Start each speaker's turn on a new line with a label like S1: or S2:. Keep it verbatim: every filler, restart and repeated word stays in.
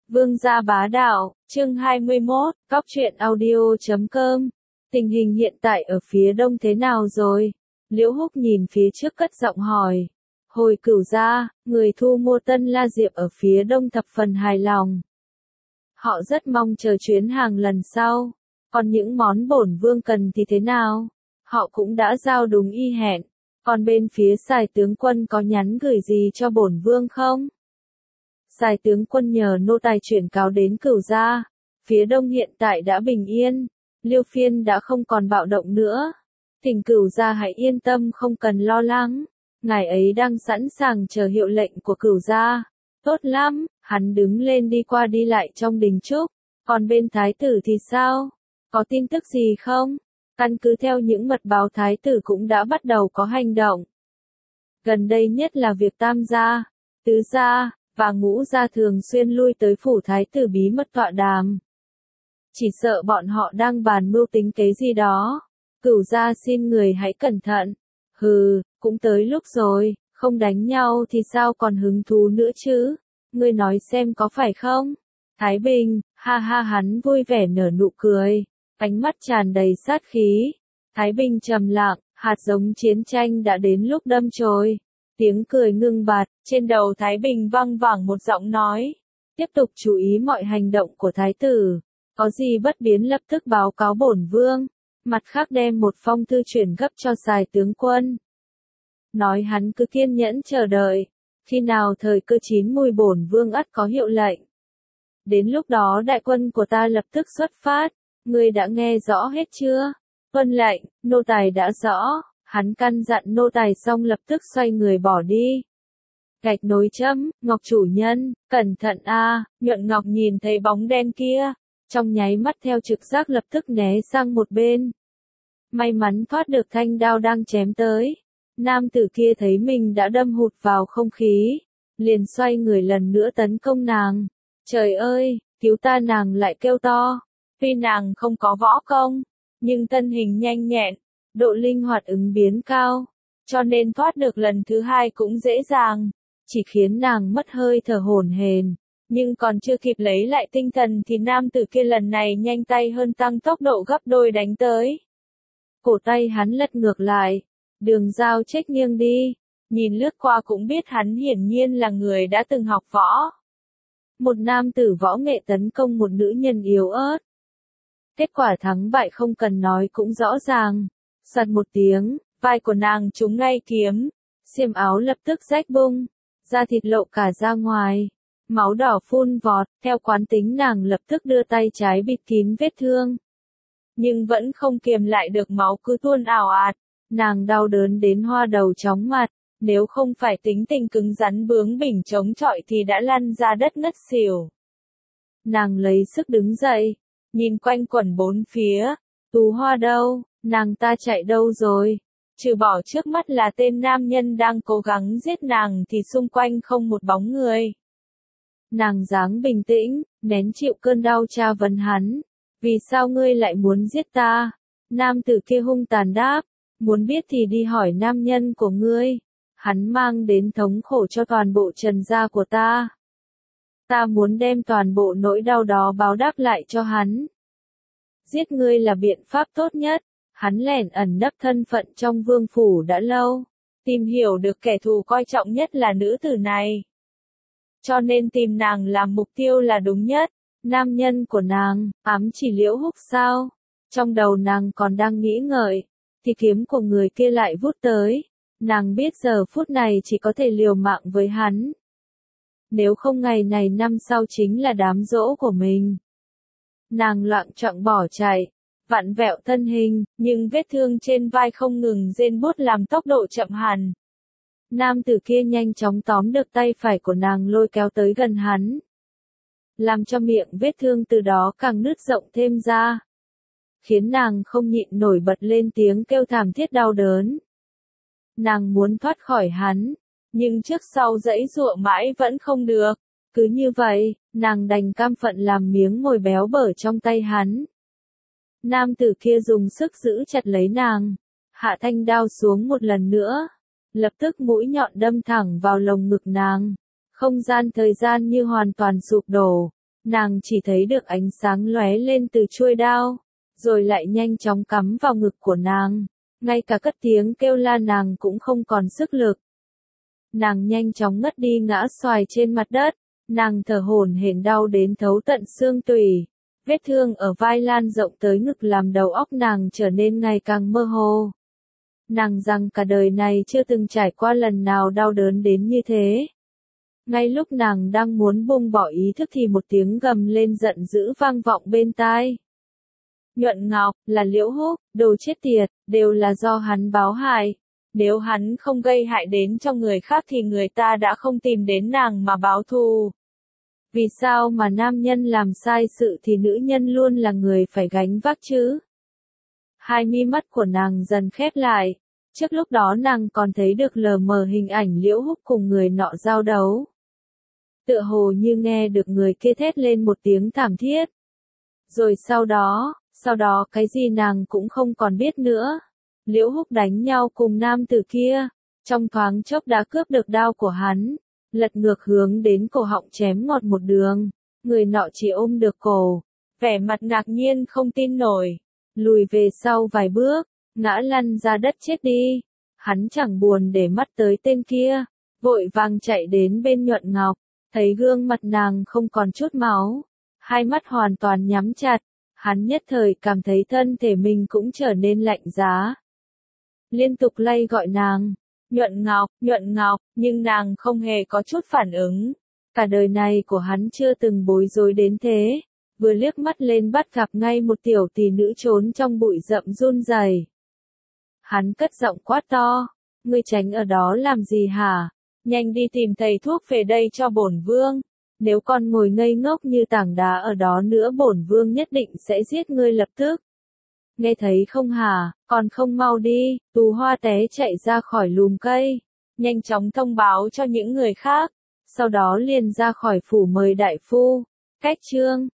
S1: Vương gia bá đạo, chương hai mươi mốt, góc truyện audio chấm com. Tình hình hiện tại ở phía đông thế nào rồi? Liễu Húc nhìn phía trước cất giọng hỏi. Hồi Cửu gia, người thu mua Tân La Diệp ở phía đông thập phần hài lòng. Họ rất mong chờ chuyến hàng lần sau. Còn những món bổn vương cần thì thế nào? Họ cũng đã giao đúng y hẹn. Còn bên phía Sài tướng quân có nhắn gửi gì cho bổn vương không? Sài tướng quân nhờ nô tài chuyển cáo đến Cửu gia, phía đông hiện tại đã bình yên, Liêu Phiên đã không còn bạo động nữa. Thỉnh Cửu gia hãy yên tâm không cần lo lắng, ngài ấy đang sẵn sàng chờ hiệu lệnh của Cửu gia. Tốt lắm, hắn đứng lên đi qua đi lại trong đình trúc. Còn bên thái tử thì sao? Có tin tức gì không? Căn cứ theo những mật báo, thái tử cũng đã bắt đầu có hành động. Gần đây nhất là việc Tam gia, Tứ gia và Ngũ gia thường xuyên lui tới phủ thái tử bí mật tọa đàm. Chỉ sợ bọn họ đang bàn mưu tính kế gì đó. Cửu gia xin người hãy cẩn thận. Hừ, cũng tới lúc rồi, không đánh nhau thì sao còn hứng thú nữa chứ? Ngươi nói xem có phải không? Thái Bình, ha ha, hắn vui vẻ nở nụ cười, ánh mắt tràn đầy sát khí. Thái Bình trầm lặng, hạt giống chiến tranh đã đến lúc đâm chồi. Tiếng cười ngưng bặt, trên đầu Thái Bình vang vẳng một giọng nói. Tiếp tục chú ý mọi hành động của thái tử. Có gì bất biến lập tức báo cáo bổn vương. Mặt khác đem một phong thư chuyển gấp cho Sài tướng quân. Nói hắn cứ kiên nhẫn chờ đợi. Khi nào thời cơ chín mùi bổn vương ắt có hiệu lệnh. Đến lúc đó đại quân của ta lập tức xuất phát. Ngươi đã nghe rõ hết chưa? Tuân lệnh, nô tài đã rõ. Hắn căn dặn nô tài xong lập tức xoay người bỏ đi. Gạch nối chấm, Ngọc chủ nhân, cẩn thận a. Nhuận Ngọc nhìn thấy bóng đen kia, trong nháy mắt theo trực giác lập tức né sang một bên. May mắn thoát được thanh đao đang chém tới. Nam tử kia thấy mình đã đâm hụt vào không khí, liền xoay người lần nữa tấn công nàng. Trời ơi, cứu ta, nàng lại kêu to. Tuy nàng không có võ công, nhưng thân hình nhanh nhẹn, độ linh hoạt ứng biến cao, cho nên thoát được lần thứ hai cũng dễ dàng, chỉ khiến nàng mất hơi thở hổn hển, nhưng còn chưa kịp lấy lại tinh thần thì nam tử kia lần này nhanh tay hơn, tăng tốc độ gấp đôi đánh tới. Cổ tay hắn lật ngược lại, đường dao chếch nghiêng đi, nhìn lướt qua cũng biết hắn hiển nhiên là người đã từng học võ. Một nam tử võ nghệ tấn công một nữ nhân yếu ớt. Kết quả thắng bại không cần nói cũng rõ ràng. Sạt một tiếng, vai của nàng trúng ngay kiếm, xiêm áo lập tức rách bung, da thịt lộ cả ra ngoài, máu đỏ phun vọt. Theo quán tính nàng lập tức đưa tay trái bịt kín vết thương, nhưng vẫn không kiềm lại được, máu cứ tuôn ào ạt. Nàng đau đớn đến hoa đầu chóng mặt, nếu không phải tính tình cứng rắn bướng bỉnh chống chọi thì đã lăn ra đất ngất xỉu. Nàng lấy sức đứng dậy, nhìn quanh quẩn bốn phía. Tú Hoa đâu? Nàng ta chạy đâu rồi? Trừ bỏ trước mắt là tên nam nhân đang cố gắng giết nàng thì xung quanh không một bóng người. Nàng dáng bình tĩnh, nén chịu cơn đau tra vấn hắn. Vì sao ngươi lại muốn giết ta? Nam tử kia hung tàn đáp. Muốn biết thì đi hỏi nam nhân của ngươi. Hắn mang đến thống khổ cho toàn bộ trần gia của ta. Ta muốn đem toàn bộ nỗi đau đó báo đáp lại cho hắn. Giết ngươi là biện pháp tốt nhất. Hắn lẻn ẩn nấp thân phận trong vương phủ đã lâu, tìm hiểu được kẻ thù coi trọng nhất là nữ tử này. Cho nên tìm nàng làm mục tiêu là đúng nhất. Nam nhân của nàng, ám chỉ Liễu Húc sao? Trong đầu nàng còn đang nghĩ ngợi, thì kiếm của người kia lại vút tới. Nàng biết giờ phút này chỉ có thể liều mạng với hắn. Nếu không ngày này năm sau chính là đám giỗ của mình. Nàng loạng choạng bỏ chạy, vặn vẹo thân hình, nhưng vết thương trên vai không ngừng rên buốt làm tốc độ chậm hẳn. Nam tử kia nhanh chóng tóm được tay phải của nàng lôi kéo tới gần hắn, làm cho miệng vết thương từ đó càng nứt rộng thêm ra, khiến nàng không nhịn nổi bật lên tiếng kêu thảm thiết đau đớn. Nàng muốn thoát khỏi hắn, nhưng trước sau giãy giụa mãi vẫn không được. Cứ như vậy, nàng đành cam phận làm miếng mồi béo bở trong tay hắn. Nam tử kia dùng sức giữ chặt lấy nàng, hạ thanh đao xuống một lần nữa, lập tức mũi nhọn đâm thẳng vào lồng ngực nàng. Không gian thời gian như hoàn toàn sụp đổ, nàng chỉ thấy được ánh sáng lóe lên từ chuôi đao, rồi lại nhanh chóng cắm vào ngực của nàng, ngay cả cất tiếng kêu la nàng cũng không còn sức lực. Nàng nhanh chóng ngất đi ngã xoài trên mặt đất, nàng thở hổn hển đau đến thấu tận xương tủy, vết thương ở vai lan rộng tới ngực làm đầu óc nàng trở nên ngày càng mơ hồ. Nàng rằng cả đời này chưa từng trải qua lần nào đau đớn đến như thế. Ngay lúc nàng đang muốn buông bỏ ý thức thì một tiếng gầm lên giận dữ vang vọng bên tai. Nhuận Ngọc, là Liễu Húc, đồ chết tiệt, đều là do hắn báo hại. Nếu hắn không gây hại đến cho người khác thì người ta đã không tìm đến nàng mà báo thù. Vì sao mà nam nhân làm sai sự thì nữ nhân luôn là người phải gánh vác chứ? Hai mi mắt của nàng dần khép lại. Trước lúc đó nàng còn thấy được lờ mờ hình ảnh Liễu Húc cùng người nọ giao đấu. Tựa hồ như nghe được người kia thét lên một tiếng thảm thiết. Rồi sau đó, sau đó cái gì nàng cũng không còn biết nữa. Liễu Húc đánh nhau cùng nam tử kia, trong thoáng chốc đã cướp được đao của hắn, lật ngược hướng đến cổ họng chém ngọt một đường. Người nọ chỉ ôm được cổ, vẻ mặt ngạc nhiên không tin nổi, lùi về sau vài bước, ngã lăn ra đất chết đi. Hắn chẳng buồn để mắt tới tên kia, vội vàng chạy đến bên Nhuận Ngọc, thấy gương mặt nàng không còn chút máu, hai mắt hoàn toàn nhắm chặt, hắn nhất thời cảm thấy thân thể mình cũng trở nên lạnh giá. Liên tục lay gọi nàng, Nhuận Ngọc, Nhuận Ngọc, nhưng nàng không hề có chút phản ứng. Cả đời này của hắn chưa từng bối rối đến thế, vừa liếc mắt lên bắt gặp ngay một tiểu tỷ nữ trốn trong bụi rậm run rẩy. Hắn cất giọng quát to, ngươi tránh ở đó làm gì hả? Nhanh đi tìm thầy thuốc về đây cho bổn vương. Nếu con ngồi ngây ngốc như tảng đá ở đó nữa bổn vương nhất định sẽ giết ngươi lập tức. Nghe thấy không hả, còn không mau đi. Tú Hoa té chạy ra khỏi lùm cây, nhanh chóng thông báo cho những người khác, sau đó liền ra khỏi phủ mời đại phu. Cách chương